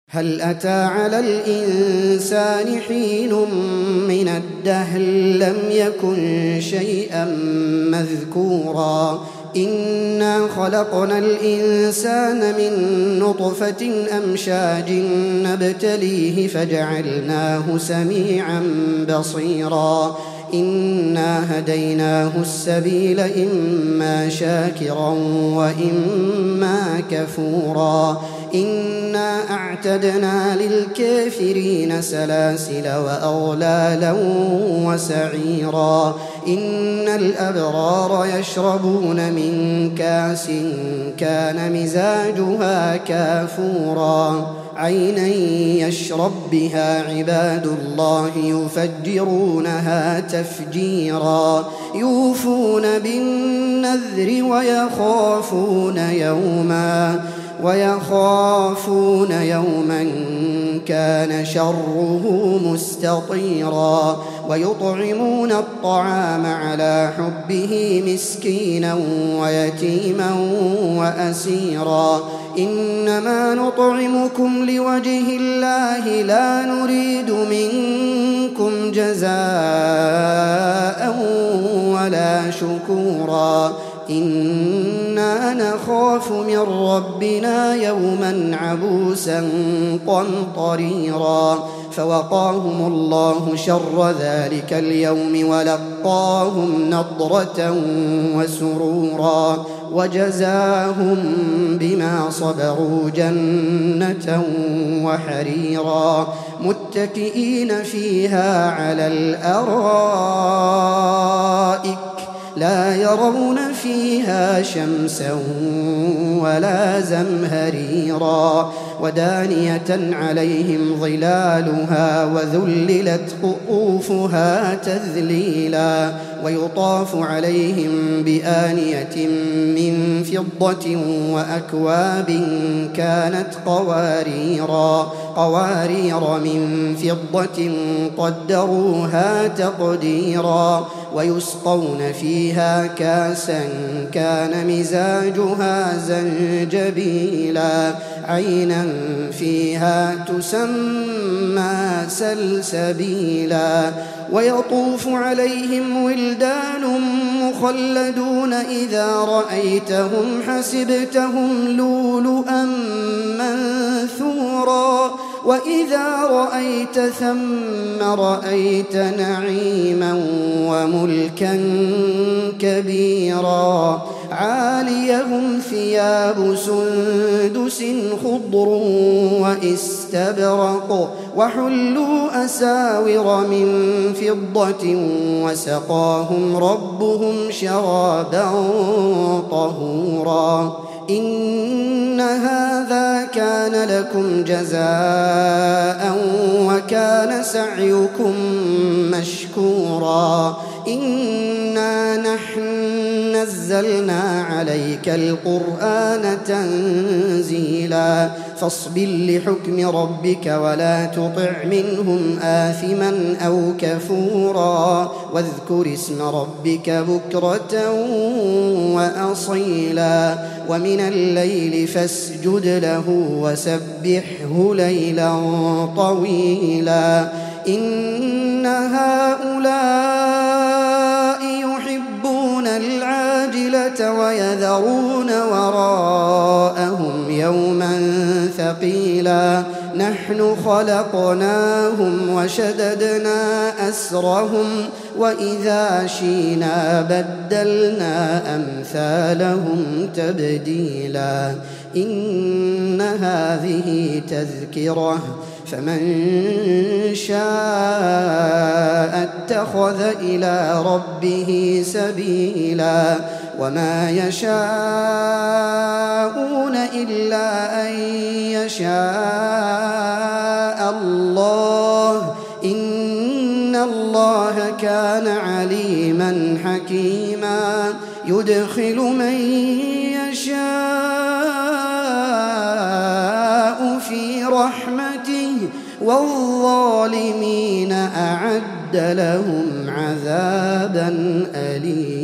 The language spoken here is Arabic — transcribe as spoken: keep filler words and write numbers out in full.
هل أتى على الإنسان حين من الدهر لم يكن شيئا مذكورا إنا خلقنا الإنسان من نطفة أمشاج نبتليه فجعلناه سميعا بصيرا إنا هديناه السبيل إما شاكرا وإما كفورا إنا أعتدنا للكافرين سلاسل وأغلالا وسعيرا إن الأبرار يشربون من كاس كان مزاجها كافورا عينا يشرب بها عباد الله يفجرونها تفجيرا يوفون بالنذر ويخافون يوما ويخافون يوما كان شره مستطيرا ويطعمون الطعام على حبه مسكينا ويتيما وأسيرا إنما نطعمكم لوجه الله لا نريد منكم جزاء ولا شكورا إنا نخاف من ربنا يوما عبوسا قمطريرا فوقاهم الله شر ذلك اليوم ولقاهم نضرة وسرورا وجزاهم بما صبروا جنة وحريرا متكئين فيها على الأرائك لا يرون فيها شمسا ولا زمهريرا ودانية عليهم ظلالها وذللت قطوفها تذليلا ويطاف عليهم بآنية من فضة وأكواب كانت قواريرا قوارير من فضة قدروها تقديرا ويسقون فيها كاسا كان مزاجها زنجبيلا عينا فيها تسمى سلسبيلا ويطوف عليهم ولدان مخلدون إذا رأيتهم حسبتهم لؤلؤا منثورا وإذا رأيت ثم رأيت نعيما وملكا كبيرا عاليهم ثياب سندس خضر واستبرق وحلوا أساور من فضة وسقاهم ربهم شرابا طهورا إن هذا كان لكم جزاء وكان سعيكم مشكورا إنا نحن نزلنا عليك القرآن تنزيلا فاصبر لحكم ربك ولا تطع منهم آثما أو كفورا واذكر اسم ربك بكرة وأصيلا ومن الليل فاسجد له وسبحه ليلا طويلا إن هؤلاء يحبون العاجلة ويذرون وراءهم يوما ثقيلا نحن خلقناهم وشددنا أسرهم وإذا شينا بدلنا أمثالهم تبديلا إن هذه تذكرة فمن شاء اتخذ إلى ربه سبيلا وما يشاءون إلا أن يشاء الله إن الله كان عليما حكيما يدخل من يشاء في رحمته والظالمين أعد لهم عذابا أليما.